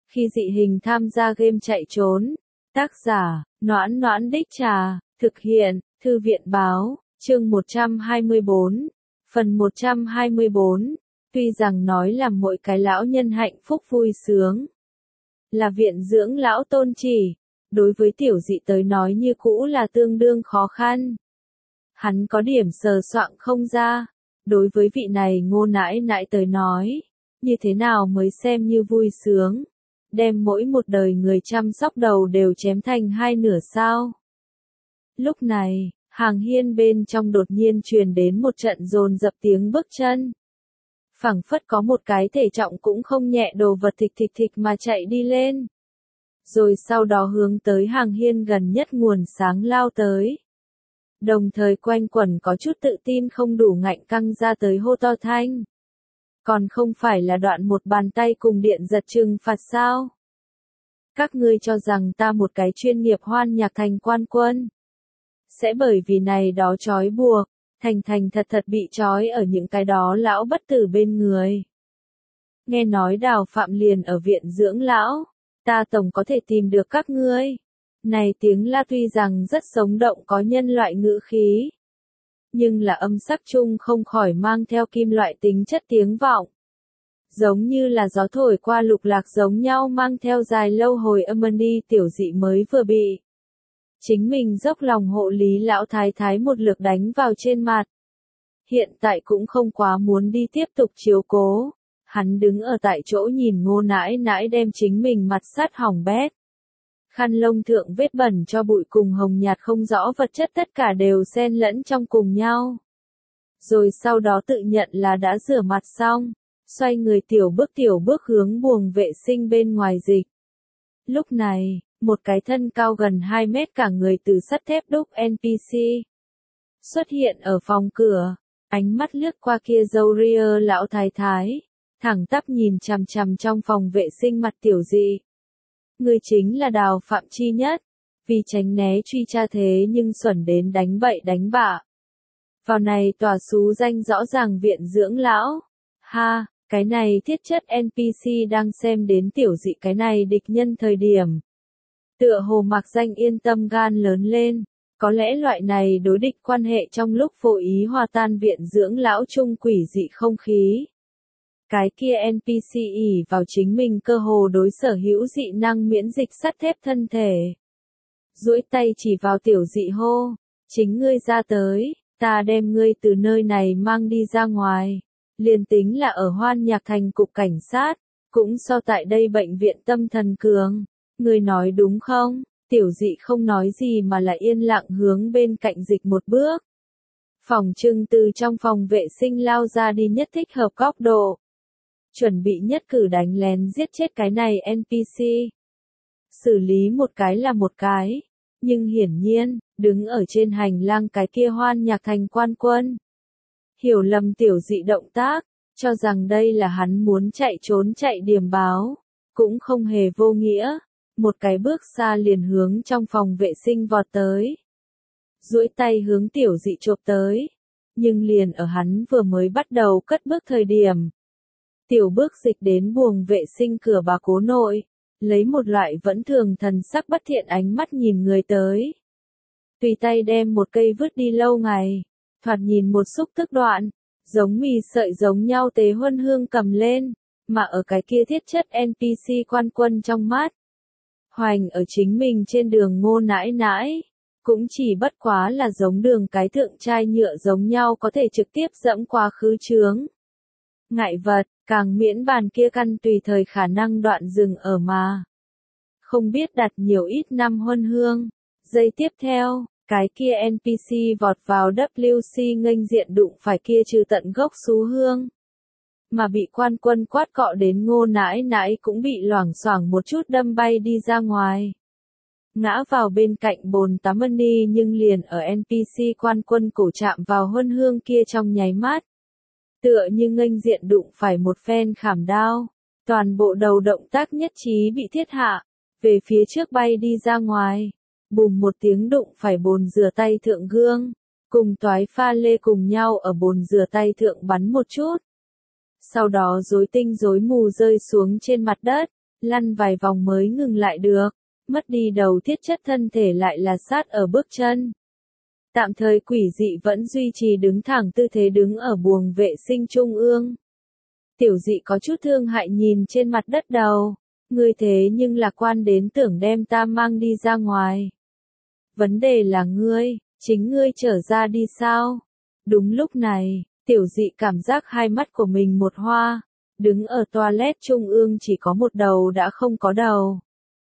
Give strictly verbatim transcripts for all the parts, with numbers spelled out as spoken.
Khi dị hình tham gia game chạy trốn. Tác giả, Noãn Noãn Đích Trà, thực hiện, Thư viện Báo, chương một trăm hai mươi bốn, phần một trăm hai mươi bốn, tuy rằng nói là mỗi cái lão nhân hạnh phúc vui sướng. Là viện dưỡng lão tôn chỉ, đối với tiểu dị tới nói như cũ là tương đương khó khăn. Hắn có điểm sờ soạng không ra, đối với vị này Ngô nãi nãi tới nói, như thế nào mới xem như vui sướng, đem mỗi một đời người chăm sóc đầu đều chém thành hai nửa sao. Lúc này, hàng hiên bên trong đột nhiên truyền đến một trận dồn dập tiếng bước chân. Phảng phất có một cái thể trọng cũng không nhẹ đồ vật thịch thịch thịch mà chạy đi lên. Rồi sau đó hướng tới hàng hiên gần nhất nguồn sáng lao tới. Đồng thời quanh quẩn có chút tự tin không đủ ngạnh căng ra tới hô to thanh. Còn không phải là đoạn một bàn tay cùng điện giật trừng phạt sao? Các ngươi cho rằng ta một cái chuyên nghiệp hoan nhạc thành quan quân. Sẽ bởi vì này đó trói buộc, thành thành thật thật bị trói ở những cái đó lão bất tử bên người. Nghe nói Đào Phạm liền ở viện dưỡng lão, ta tổng có thể tìm được các ngươi. Này tiếng la tuy rằng rất sống động có nhân loại ngữ khí, nhưng là âm sắc chung không khỏi mang theo kim loại tính chất tiếng vọng. Giống như là gió thổi qua lục lạc giống nhau mang theo dài lâu hồi âm đi tiểu dị mới vừa bị. Chính mình dốc lòng hộ lý lão thái thái một lượt đánh vào trên mặt. Hiện tại cũng không quá muốn đi tiếp tục chiếu cố. Hắn đứng ở tại chỗ nhìn Ngô nãi nãi đem chính mình mặt sát hỏng bét. Khăn lông thượng vết bẩn cho bụi cùng hồng nhạt không rõ vật chất tất cả đều xen lẫn trong cùng nhau. Rồi sau đó tự nhận là đã rửa mặt xong, xoay người tiểu bước tiểu bước hướng buồng vệ sinh bên ngoài dịch. Lúc này, một cái thân cao gần hai mét cả người từ sắt thép đúc en pê xê xuất hiện ở phòng cửa, ánh mắt lướt qua kia râu ria lão thái thái, thẳng tắp nhìn chằm chằm trong phòng vệ sinh mặt tiểu dị. Người chính là Đào Phạm chi nhất, vì tránh né truy tra thế nhưng xuẩn đến đánh bậy đánh bạ. Vào này tòa xú danh rõ ràng viện dưỡng lão. Ha, cái này thiết chất en pê xê đang xem đến tiểu dị cái này địch nhân thời điểm. Tựa hồ mặc danh yên tâm gan lớn lên, có lẽ loại này đối địch quan hệ trong lúc vô ý hòa tan viện dưỡng lão chung quỷ dị không khí. Cái kia en pê xê ỷ vào chính mình cơ hồ đối sở hữu dị năng miễn dịch sắt thép thân thể. Duỗi tay chỉ vào tiểu dị hô, chính ngươi ra tới, ta đem ngươi từ nơi này mang đi ra ngoài. Liền tính là ở Hoan Nhạc Thành cục cảnh sát, cũng so tại đây bệnh viện tâm thần cường. Ngươi nói đúng không? Tiểu dị không nói gì mà là yên lặng hướng bên cạnh dịch một bước. Phòng trưng từ trong phòng vệ sinh lao ra đi nhất thích hợp góc độ. Chuẩn bị nhất cử đánh lén giết chết cái này en pê xê. Xử lý một cái là một cái. Nhưng hiển nhiên, đứng ở trên hành lang cái kia Hoan Nhạc Thành quan quân. Hiểu lầm tiểu dị động tác, cho rằng đây là hắn muốn chạy trốn chạy điểm báo. Cũng không hề vô nghĩa. Một cái bước xa liền hướng trong phòng vệ sinh vọt tới. Duỗi tay hướng tiểu dị chộp tới. Nhưng liền ở hắn vừa mới bắt đầu cất bước thời điểm. Tiểu bước dịch đến buồng vệ sinh cửa bà cố nội, lấy một loại vẫn thường thần sắc bất thiện ánh mắt nhìn người tới. Tùy tay đem một cây vứt đi lâu ngày, thoạt nhìn một xúc tức đoạn, giống mì sợi giống nhau tế huân hương cầm lên, mà ở cái kia thiết chất en pê xê quan quân trong mắt. Hoành ở chính mình trên đường Ngô nãi nãi, cũng chỉ bất quá là giống đường cái thượng chai nhựa giống nhau có thể trực tiếp dẫm qua khứ chướng. Ngại vật, càng miễn bàn kia căn tùy thời khả năng đoạn dừng ở mà. Không biết đặt nhiều ít năm huân hương. Giây tiếp theo, cái kia en pê xê vọt vào vê kép xê nghênh diện đụng phải kia trừ tận gốc xú hương. Mà bị quan quân quát cọ đến Ngô nãi nãi cũng bị loảng xoảng một chút đâm bay đi ra ngoài. Ngã vào bên cạnh bồn tắm đi nhưng liền ở en pê xê quan quân cổ chạm vào huân hương kia trong nháy mắt. Tựa như nghênh diện đụng phải một phen khảm đao, toàn bộ đầu động tác nhất trí bị thiết hạ, về phía trước bay đi ra ngoài, bùm một tiếng đụng phải bồn rửa tay thượng gương, cùng toái pha lê cùng nhau ở bồn rửa tay thượng bắn một chút. Sau đó rối tinh rối mù rơi xuống trên mặt đất, lăn vài vòng mới ngừng lại được, mất đi đầu thiết chất thân thể lại là sát ở bước chân. Tạm thời quỷ dị vẫn duy trì đứng thẳng tư thế đứng ở buồng vệ sinh trung ương. Tiểu dị có chút thương hại nhìn trên mặt đất đầu, ngươi thế nhưng lạc quan đến tưởng đem ta mang đi ra ngoài. Vấn đề là ngươi, chính ngươi trở ra đi sao? Đúng lúc này, tiểu dị cảm giác hai mắt của mình một hoa, đứng ở toilet trung ương chỉ có một đầu đã không có đầu.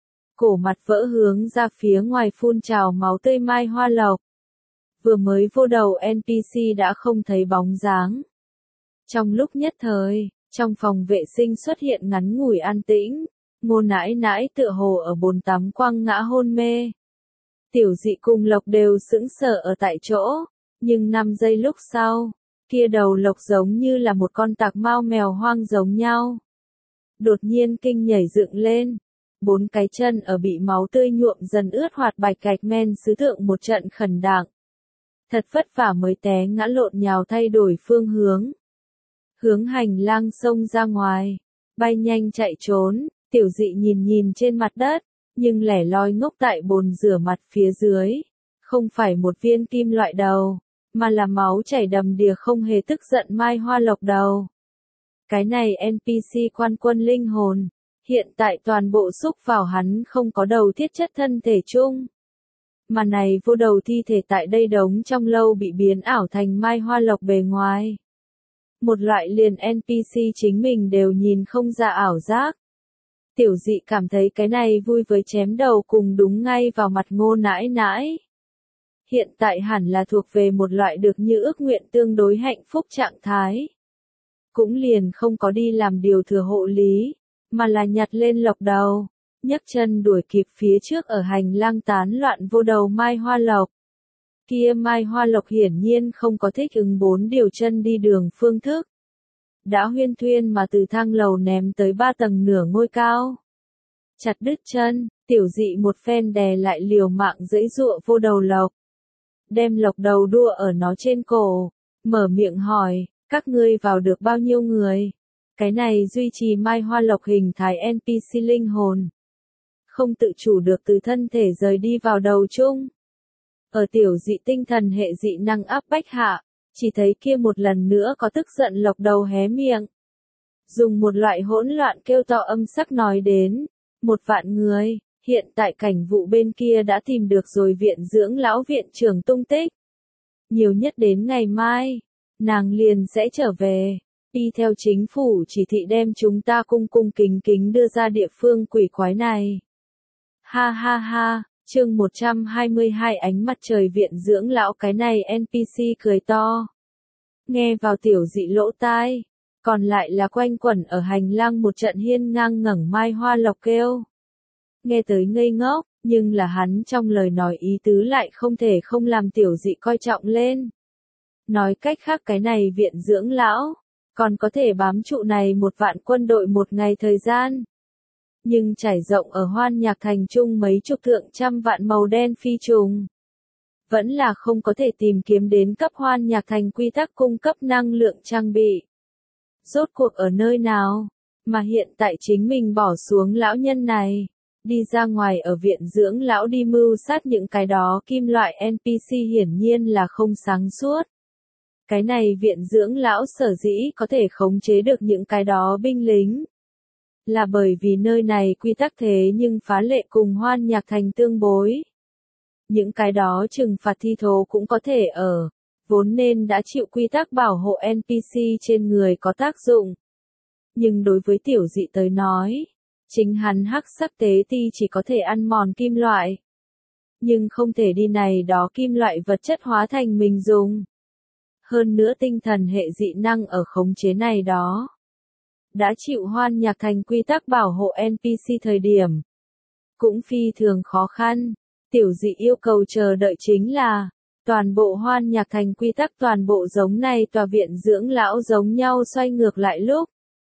Cổ mặt vỡ hướng ra phía ngoài phun trào máu tươi Mai Hoa Lộc. Vừa mới vô đầu en pê xê đã không thấy bóng dáng. Trong lúc nhất thời, trong phòng vệ sinh xuất hiện ngắn ngủi an tĩnh, Ngô nãi nãi tựa hồ ở bồn tắm quăng ngã hôn mê. Tiểu dị cùng Lộc đều sững sờ ở tại chỗ, nhưng năm giây lúc sau, kia đầu Lộc giống như là một con tạc mao mèo hoang giống nhau. Đột nhiên kinh nhảy dựng lên, bốn cái chân ở bị máu tươi nhuộm dần ướt hoạt bạch gạch men sứ thượng một trận khẩn đạng. Thật vất vả mới té ngã lộn nhào thay đổi phương hướng. Hướng hành lang xông ra ngoài, bay nhanh chạy trốn, tiểu dị nhìn nhìn trên mặt đất, nhưng lẻ loi ngốc tại bồn rửa mặt phía dưới. Không phải một viên kim loại đầu, mà là máu chảy đầm đìa không hề tức giận Mai Hoa Lộc đầu. Cái này en pê xê quan quân linh hồn, hiện tại toàn bộ xúc vào hắn không có đầu thiết chất thân thể chung. Mà này vô đầu thi thể tại đây đống trong lâu bị biến ảo thành Mai Hoa Lộc bề ngoài. Một loại liền en pê xê chính mình đều nhìn không ra ảo giác. Tiểu dị cảm thấy cái này vui với chém đầu cùng đúng ngay vào mặt Ngô nãi nãi. Hiện tại hẳn là thuộc về một loại được như ước nguyện tương đối hạnh phúc trạng thái. Cũng liền không có đi làm điều thừa hộ lý, mà là nhặt lên Lộc đầu, nhấc chân đuổi kịp phía trước ở hành lang tán loạn vô đầu Mai Hoa Lộc. Kia Mai Hoa Lộc hiển nhiên không có thích ứng bốn điều chân đi đường phương thức. Đã huyên thuyên mà từ thang lầu ném tới ba tầng nửa ngôi cao. Chặt đứt chân, tiểu dị một phen đè lại liều mạng giãy giụa vô đầu Lộc. Đem Lộc đầu đua ở nó trên cổ, mở miệng hỏi, các ngươi vào được bao nhiêu người? Cái này duy trì Mai Hoa Lộc hình thái en pê xê linh hồn. Không tự chủ được từ thân thể rời đi vào đầu chung. Ở tiểu dị tinh thần hệ dị năng áp bách hạ, chỉ thấy kia một lần nữa có tức giận Lộc đầu hé miệng. Dùng một loại hỗn loạn kêu to âm sắc nói đến, một vạn người, hiện tại cảnh vụ bên kia đã tìm được rồi viện dưỡng lão viện trưởng tung tích. Nhiều nhất đến ngày mai, nàng liền sẽ trở về, y theo chính phủ chỉ thị đem chúng ta cung cung kính kính đưa ra địa phương quỷ quái này. Ha ha ha, chương một trăm hai mươi hai ánh mặt trời viện dưỡng lão cái này en pê xê cười to. Nghe vào tiểu dị lỗ tai, còn lại là quanh quẩn ở hành lang một trận hiên ngang ngẩng Mai Hoa Lộc kêu. Nghe tới ngây ngốc, nhưng là hắn trong lời nói ý tứ lại không thể không làm tiểu dị coi trọng lên. Nói cách khác cái này viện dưỡng lão, còn có thể bám trụ này một vạn quân đội một ngày thời gian. Nhưng trải rộng ở Hoan Nhạc Thành chung mấy chục thượng trăm vạn màu đen phi trùng. Vẫn là không có thể tìm kiếm đến cấp Hoan Nhạc Thành quy tắc cung cấp năng lượng trang bị. Rốt cuộc ở nơi nào, mà hiện tại chính mình bỏ xuống lão nhân này, đi ra ngoài ở viện dưỡng lão đi mưu sát những cái đó kim loại en pê xê hiển nhiên là không sáng suốt. Cái này viện dưỡng lão sở dĩ có thể khống chế được những cái đó binh lính. Là bởi vì nơi này quy tắc thế nhưng phá lệ cùng Hoan Nhạc Thành tương bối. Những cái đó trừng phạt thi thố cũng có thể ở, vốn nên đã chịu quy tắc bảo hộ en pê xê trên người có tác dụng. Nhưng đối với tiểu dị tới nói, chính hắn hắc sắc tế ti chỉ có thể ăn mòn kim loại. Nhưng không thể đi này đó kim loại vật chất hóa thành mình dùng. Hơn nữa tinh thần hệ dị năng ở khống chế này đó. Đã chịu Hoan Nhạc Thành quy tắc bảo hộ en pê xê thời điểm. Cũng phi thường khó khăn, tiểu dị yêu cầu chờ đợi chính là, toàn bộ Hoan Nhạc Thành quy tắc toàn bộ giống này tòa viện dưỡng lão giống nhau xoay ngược lại lúc.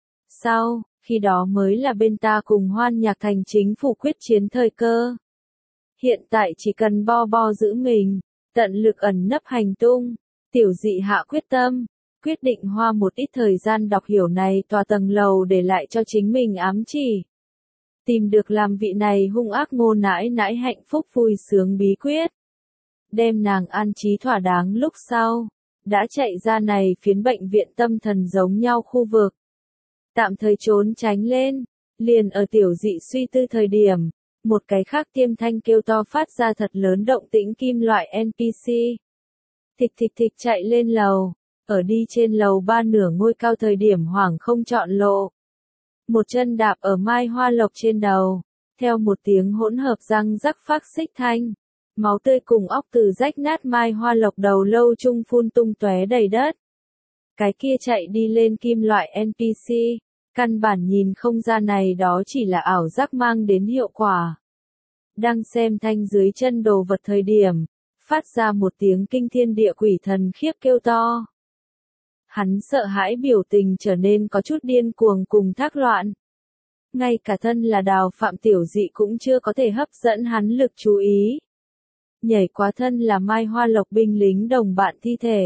Sau, khi đó mới là bên ta cùng Hoan Nhạc Thành chính phủ quyết chiến thời cơ. Hiện tại chỉ cần bo bo giữ mình, tận lực ẩn nấp hành tung, tiểu dị hạ quyết tâm. Quyết định hoa một ít thời gian đọc hiểu này tòa tầng lầu để lại cho chính mình ám chỉ. tìm được làm vị này hung ác Ngô nãi nãi hạnh phúc vui sướng bí quyết. Đem nàng an trí thỏa đáng lúc sau, đã chạy ra này phiến bệnh viện tâm thần giống nhau khu vực. Tạm thời trốn tránh lên, liền ở tiểu dị suy tư thời điểm, một cái khác tiêm thanh kêu to phát ra thật lớn động tĩnh kim loại en pê xê. Thịch thịch thịch chạy lên lầu, ở đi trên lầu ba nửa ngôi cao thời điểm hoảng không chọn lộ. Một chân đạp ở Mai Hoa Lộc trên đầu, theo một tiếng hỗn hợp răng rắc phác xích thanh. Máu tươi cùng óc từ rách nát Mai Hoa Lộc đầu lâu chung phun tung tóe đầy đất. Cái kia chạy đi lên kim loại en pê xê, căn bản nhìn không ra này đó chỉ là ảo giác mang đến hiệu quả. Đang xem thanh dưới chân đồ vật thời điểm, phát ra một tiếng kinh thiên địa quỷ thần khiếp kêu to. Hắn sợ hãi biểu tình trở nên có chút điên cuồng cùng thác loạn. Ngay cả thân là Đào Phạm tiểu dị cũng chưa có thể hấp dẫn hắn lực chú ý. Nhảy quá thân là Mai Hoa Lộc binh lính đồng bạn thi thể.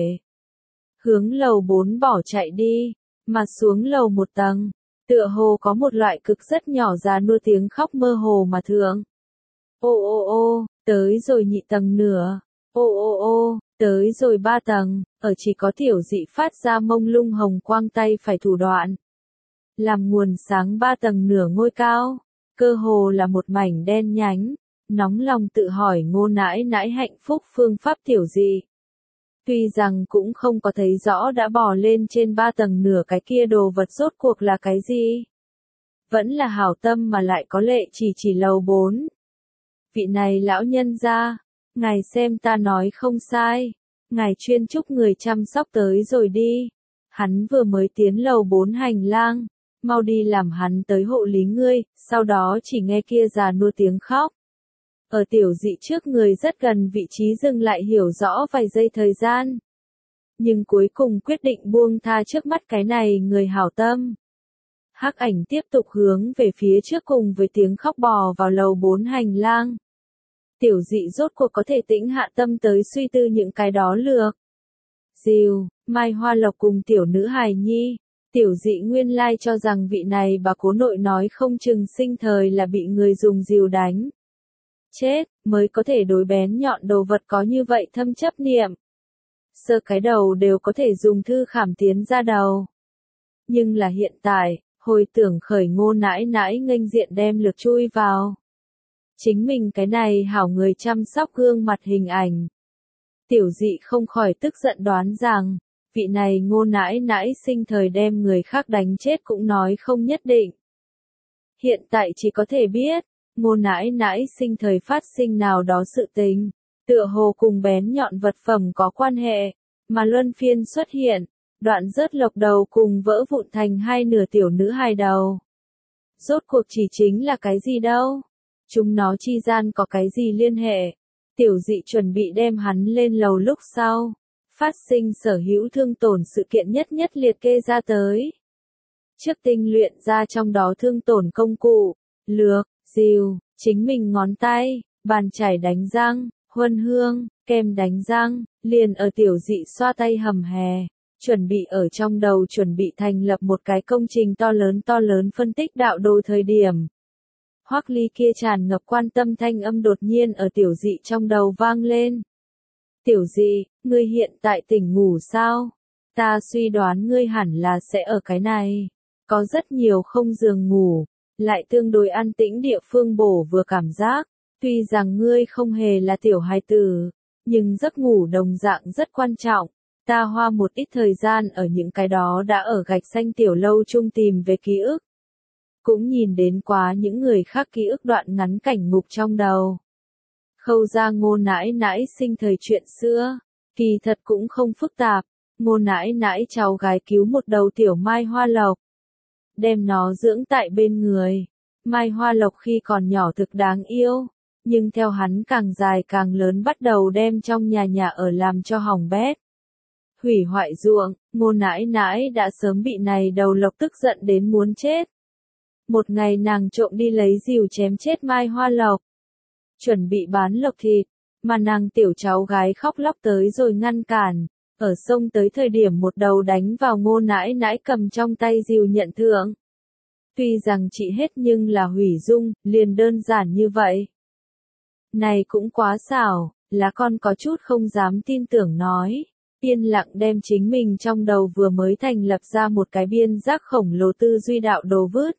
Hướng lầu bốn bỏ chạy đi, mà xuống lầu một tầng, tựa hồ có một loại cực rất nhỏ già nua tiếng khóc mơ hồ mà thượng. Ô ô ô, tới rồi nhị tầng nửa, ô ô ô, tới rồi ba tầng, ở chỉ có tiểu dị phát ra mông lung hồng quang tay phải thủ đoạn. Làm nguồn sáng ba tầng nửa ngôi cao, cơ hồ là một mảnh đen nhánh. Nóng lòng tự hỏi Ngô nãi nãi hạnh phúc phương pháp tiểu dị. Tuy rằng cũng không có thấy rõ đã bò lên trên ba tầng nửa cái kia đồ vật rốt cuộc là cái gì. Vẫn là hảo tâm mà lại có lệ chỉ chỉ lầu bốn. Vị này lão nhân ra, ngài xem ta nói không sai, ngài chuyên chúc người chăm sóc tới rồi đi. Hắn vừa mới tiến lầu bốn hành lang, mau đi làm hắn tới hộ lý ngươi, sau đó chỉ nghe kia già nua tiếng khóc. Ở tiểu dị trước người rất gần vị trí dừng lại hiểu rõ vài giây thời gian. Nhưng cuối cùng quyết định buông tha trước mắt cái này người hảo tâm. Hắc ảnh tiếp tục hướng về phía trước cùng với tiếng khóc bò vào lầu bốn hành lang. Tiểu dị rốt cuộc có thể tĩnh hạ tâm tới suy tư những cái đó lược. Dìu, Mai Hoa Lộc cùng tiểu nữ hài nhi. Tiểu dị nguyên lai cho rằng vị này bà cố nội nói không chừng sinh thời là bị người dùng dìu đánh. Chết, mới có thể đối bén nhọn đồ vật có như vậy thâm chấp niệm. Sơ cái đầu đều có thể dùng thư khảm tiến ra đầu. Nhưng là hiện tại, hồi tưởng khởi Ngô nãi nãi nghênh diện đem lược chui vào. Chính mình cái này hảo người chăm sóc gương mặt hình ảnh. Tiểu dị không khỏi tức giận đoán rằng, vị này Ngô nãi nãi sinh thời đem người khác đánh chết cũng nói không nhất định. Hiện tại chỉ có thể biết, Ngô nãi nãi sinh thời phát sinh nào đó sự tình, tựa hồ cùng bén nhọn vật phẩm có quan hệ, mà luân phiên xuất hiện, đoạn rớt lộc đầu cùng vỡ vụn thành hai nửa tiểu nữ hài đầu. Rốt cuộc chỉ chính là cái gì đâu? Chúng nó chi gian có cái gì liên hệ? Tiểu dị chuẩn bị đem hắn lên lầu lúc sau, phát sinh sở hữu thương tổn sự kiện nhất nhất liệt kê ra tới. Trước tinh luyện ra trong đó thương tổn công cụ, lược, dìu, chính mình ngón tay, bàn chải đánh răng, huân hương, kem đánh răng, liền ở tiểu dị xoa tay hầm hè, chuẩn bị ở trong đầu chuẩn bị thành lập một cái công trình to lớn to lớn phân tích đạo đồ thời điểm. Hoắc Ly kia tràn ngập quan tâm thanh âm đột nhiên ở tiểu dị trong đầu vang lên. Tiểu dị, ngươi hiện tại tỉnh ngủ sao? Ta suy đoán ngươi hẳn là sẽ ở cái này. Có rất nhiều không giường ngủ, lại tương đối an tĩnh địa phương bổ vừa cảm giác. Tuy rằng ngươi không hề là tiểu hài tử, nhưng giấc ngủ đồng dạng rất quan trọng. Ta hoa một ít thời gian ở những cái đó đã ở gạch xanh tiểu lâu chung tìm về ký ức. Cũng nhìn đến quá những người khác ký ức đoạn ngắn cảnh ngục trong đầu. Khâu ra Ngô nãi nãi sinh thời chuyện xưa, kỳ thật cũng không phức tạp. Ngô nãi nãi cháu gái cứu một đầu tiểu Mai Hoa Lộc, đem nó dưỡng tại bên người. Mai Hoa Lộc khi còn nhỏ thực đáng yêu, nhưng theo hắn càng dài càng lớn bắt đầu đem trong nhà nhà ở làm cho hỏng bét. Hủy hoại ruộng, Ngô nãi nãi đã sớm bị này đầu lộc tức giận đến muốn chết. Một ngày nàng trộm đi lấy rìu chém chết Mai Hoa Lộc, chuẩn bị bán lộc thịt, mà nàng tiểu cháu gái khóc lóc tới rồi ngăn cản, ở sông tới thời điểm một đầu đánh vào Ngô nãi nãi cầm trong tay rìu nhận thưởng. Tuy rằng trị hết nhưng là hủy dung, liền đơn giản như vậy. Này cũng quá xảo, lá con có chút không dám tin tưởng nói. Yên lặng đem chính mình trong đầu vừa mới thành lập ra một cái biên giác khổng lồ tư duy đạo đồ vứt.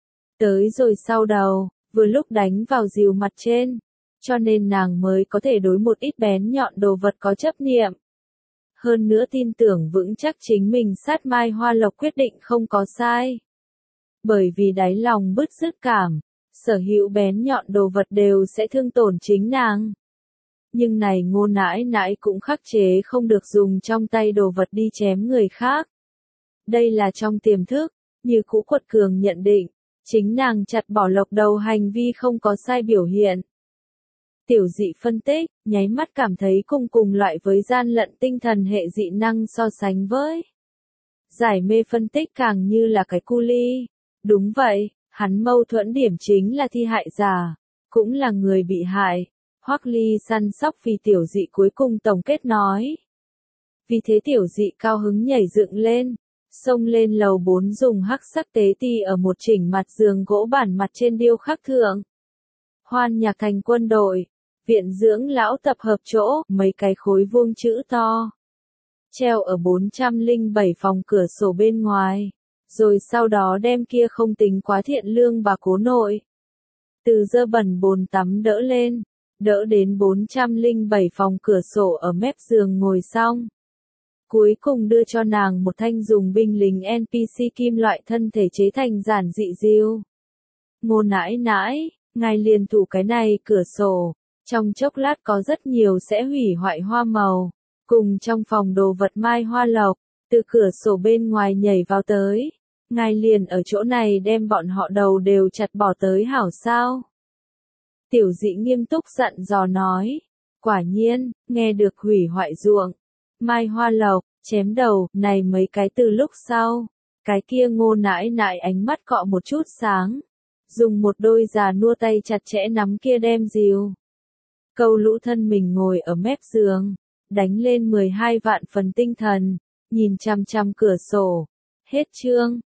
Tới rồi sau đầu, vừa lúc đánh vào rìu mặt trên. Cho nên nàng mới có thể đối một ít bén nhọn đồ vật có chấp niệm. Hơn nữa tin tưởng vững chắc chính mình sát Mai Hoa Lộc quyết định không có sai. Bởi vì đáy lòng bứt rứt cảm, sở hữu bén nhọn đồ vật đều sẽ thương tổn chính nàng. Nhưng này Ngô nãi nãi cũng khắc chế không được dùng trong tay đồ vật đi chém người khác. Đây là trong tiềm thức, như cũ quật cường nhận định, chính nàng chặt bỏ Lộc đầu hành vi không có sai biểu hiện. Tiểu dị phân tích, nháy mắt cảm thấy cùng cùng loại với gian lận tinh thần hệ dị năng so sánh với. Giải mê phân tích càng như là cái cu ly. Đúng vậy, hắn mâu thuẫn điểm chính là thi hại giả, cũng là người bị hại. Hoắc Ly săn sóc vì tiểu dị cuối cùng tổng kết nói. Vì thế tiểu dị cao hứng nhảy dựng lên, xông lên lầu bốn dùng hắc sắc tế ti ở một chỉnh mặt giường gỗ bản mặt trên điêu khắc thượng. Hoan nhạc thành quân đội, viện dưỡng lão tập hợp chỗ, mấy cái khối vuông chữ to. Treo ở bốn trăm lẻ bảy phòng cửa sổ bên ngoài, rồi sau đó đem kia không tính quá thiện lương bà cố nội. Từ dơ bẩn bồn tắm đỡ lên, đỡ đến bốn trăm lẻ bảy phòng cửa sổ ở mép giường ngồi xong. Cuối cùng đưa cho nàng một thanh dùng binh lính en pê xê kim loại thân thể chế thành giản dị diêu. Ngô nãi nãi, ngài liền thủ cái này cửa sổ, trong chốc lát có rất nhiều sẽ hủy hoại hoa màu, cùng trong phòng đồ vật Mai Hoa Lộc, từ cửa sổ bên ngoài nhảy vào tới. Ngài liền ở chỗ này đem bọn họ đầu đều chặt bỏ tới hảo sao. Tiểu dị nghiêm túc dặn dò nói. Quả nhiên, nghe được hủy hoại ruộng. Mai Hoa Lộc, chém đầu, này mấy cái từ lúc sau. Cái kia Ngô nãi nãi ánh mắt cọ một chút sáng. Dùng một đôi già nua tay chặt chẽ nắm kia đem rìu. Câu lũ thân mình ngồi ở mép giường. Đánh lên mười hai vạn phần tinh thần. Nhìn chăm chăm cửa sổ. Hết chương.